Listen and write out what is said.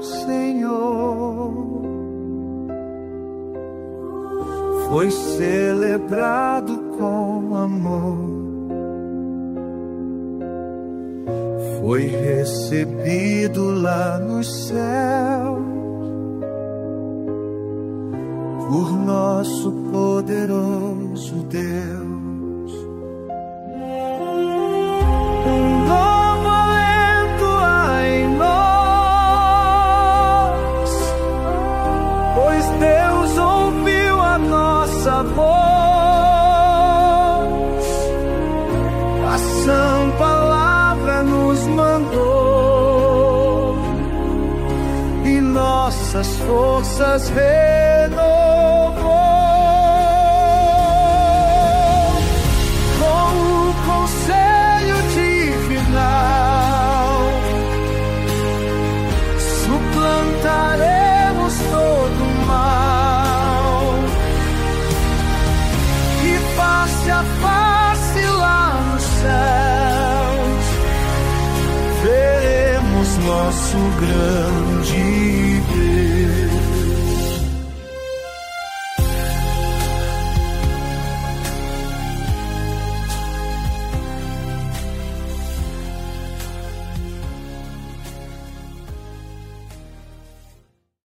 Senhor. Foi celebrado com amor, foi recebido lá nos céus por nosso poderoso Deus. Um novo alento há em nós, pois Deus ouviu a nossa voz. A sã palavra nos mandou e nossas forças renovou. Com o conselho divinal suplantaremos todo o mal, e face a face lá nos céus veremos nosso grande